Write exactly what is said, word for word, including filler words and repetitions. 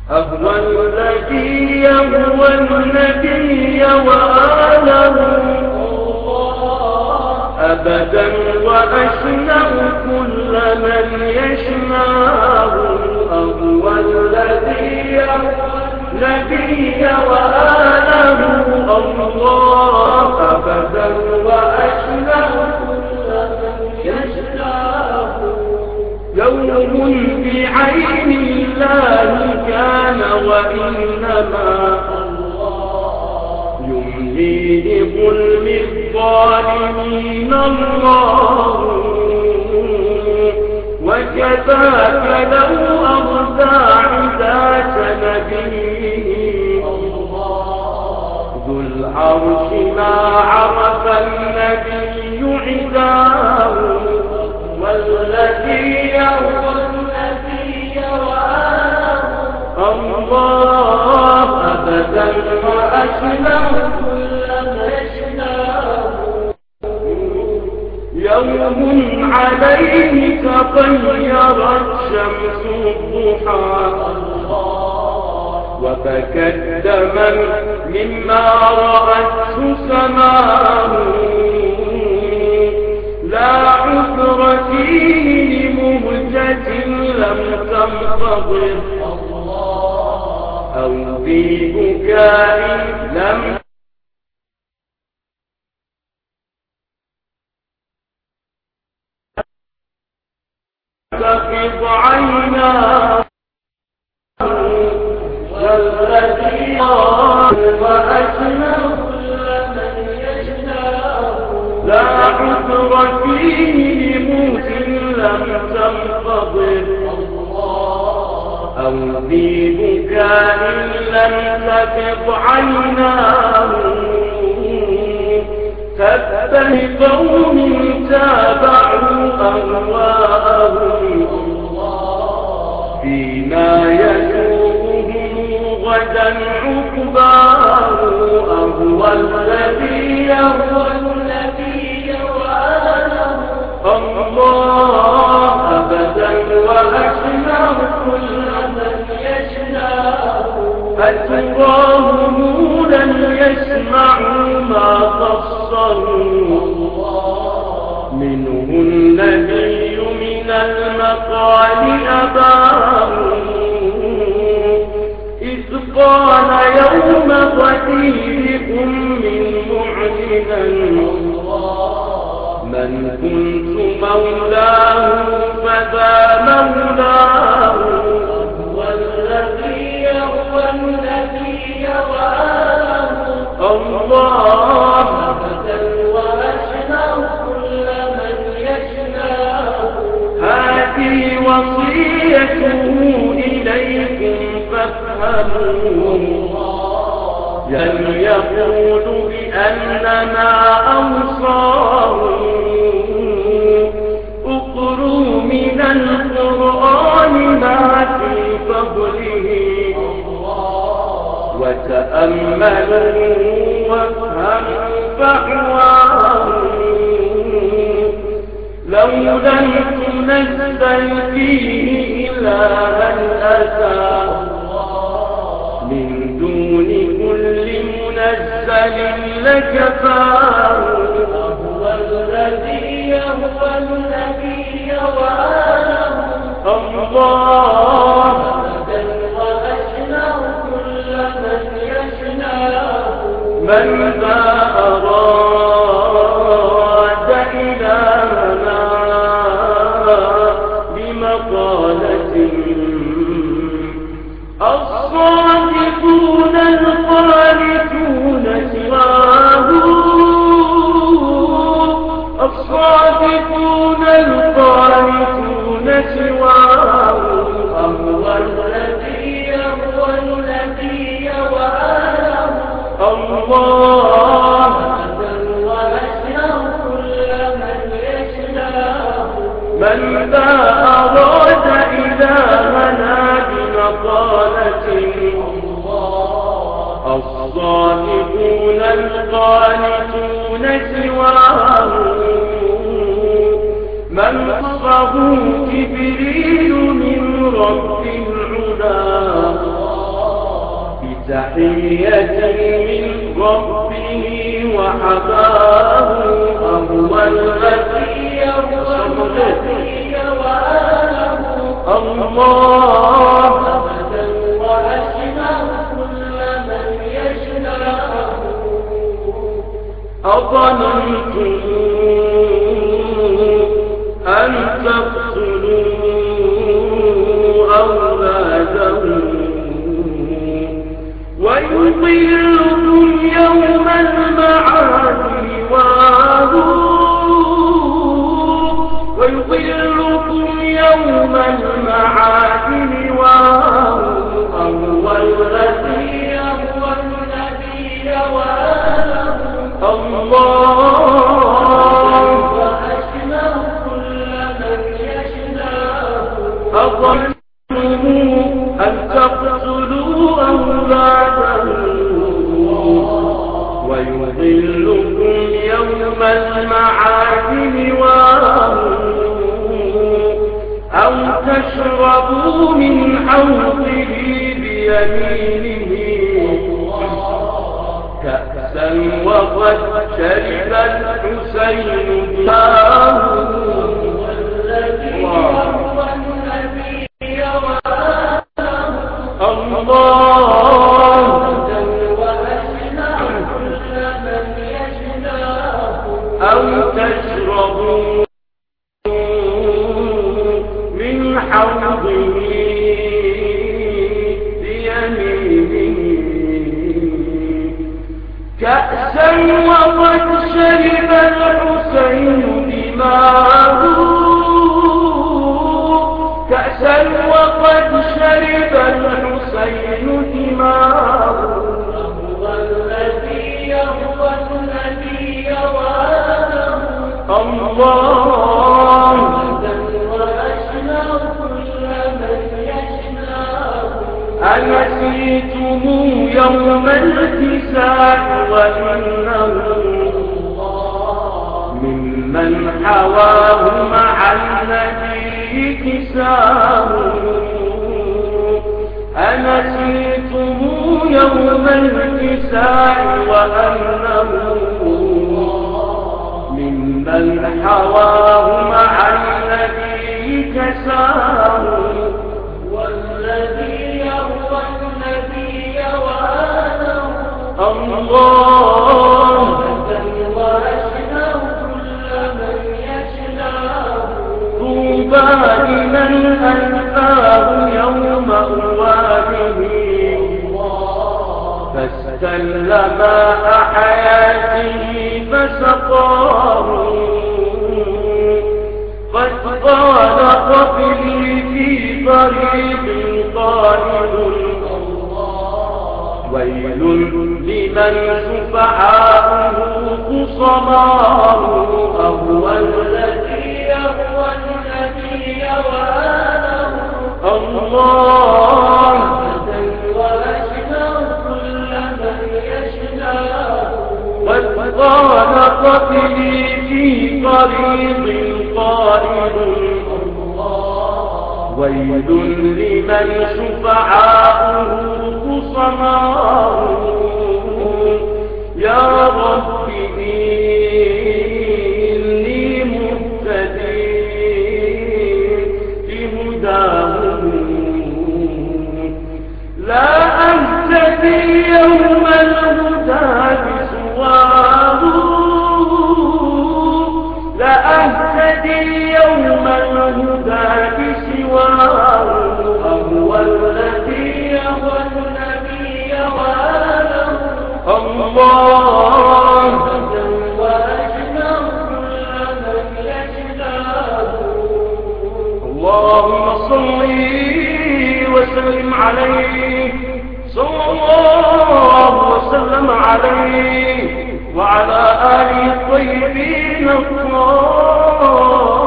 أهوى الذي يهوى النبي وآله أبدا وأشنع كل من يشنعه. أهوى الذي يهوى النبي وآله الله أبدا وأشنع كل من يشنعه. يوم بعين الله كان وإنما يملي لظلم الظالمين الله. وكذاك لو أرضى عداة نبيه ذو العرش ما عرف النبي عداه. والذي يهوى النبي وآله الله أبدا وأشنع كل من يشنعه. يوم عليه تطيرت شمس الضحى وبكت دما مما رأته سماه. لا عذر فيه لمهجة لم تنتظر أو في بكاء لم تفض عيناه. والذي وأشنع كل من يشنعه. لا عذر فيه لموت لم تنتظر أو في بكاء لم تفض عيناه. تبه قوم تابعوا أهواءهم فيما يسوقهم غدا عقباه. أهوى الذي يهوى النبي وآله الله أبدا وأشنع كل من يشنعه. أتراه نورا يسمع ما قصروا منه النبي من المقال أباه. إذ قال يوم غديركم من معلنا من كنت مولاه فذا مولاه. والذي يهوى النبي وآله الله أبدا وأشنع كل من يشنعه. هذه وصيته إليكم فافهموه. لم يقول بأننا أوصاه. اقروا من القرآن ما في فضله وتأملوا وافهموا فحواه. لو لم تنزل فيه إلها أتى من دون كل منزل لكفاه. هو الذي يهوى النبي وآله الله أبدا وأشنع كل من يشنعه. من ذا أراد إلهنا بمقالة الصادقون القانتون سواه. الصادقون القانتون سواه. أهوى الذي يهوى النبي وآله الله أبدا وأشنع كل من يشنعه. من ذا أراد إلهنا بمقالة الصادقون القانتون سواه. من صفه جبريل من رب العلا تحية من ربه وحباه أهو الذي يرضى الذي وآله الله أبدا وأشناه كل من يشناه أظننتم أن تقتلوا أولادهم ويضلكم يوم المعاد ويضلكم يوم المعاد وهو الذي هو الذي وآله الله وأشناه كل من يشناه أظنتم أن تقتلوا أولادهم ويضلكم يوم المعاد أو تشربوا من حوضه بيمينه كأسا وقد شرب الحسين بها الله أو تشربوا من حوضه بيمينه كأسا وقد شرب الحسين دماءه كأسا وقد شرب الحسين دماءه هو الذي هو الذي وآله الله وأشناه كل من يشناه أنسيتم يوم الكساء وإنه ممن حواه مع النبي كساه أنسيتم يوم الكساء وأنه ممن حواه مع النبي كساه والذي يروى النبي وآله الله وأشناه كل من يشناه طوبى لمن ألفاه يوم أوانه فاستل ماء حياته فسقاه قد قال قبلي في طريق قائل ويل لمن سفعاؤه خصماه أهو الذي هو الذي وآله الله وقال قتلي في طريق قائل ويل لمن شفعاؤه خصماه يا رب إني مهتدي بهداه لا أهتدي يوم الهدى بسواه لا أهتدي يوم الهدى بسواه هو الذي هو النبي وآله الله وأجمع كل من يجناه اللهم صل وسلم عليه صلى الله وسلم عليه وعلى آله الطيبين الطاهرين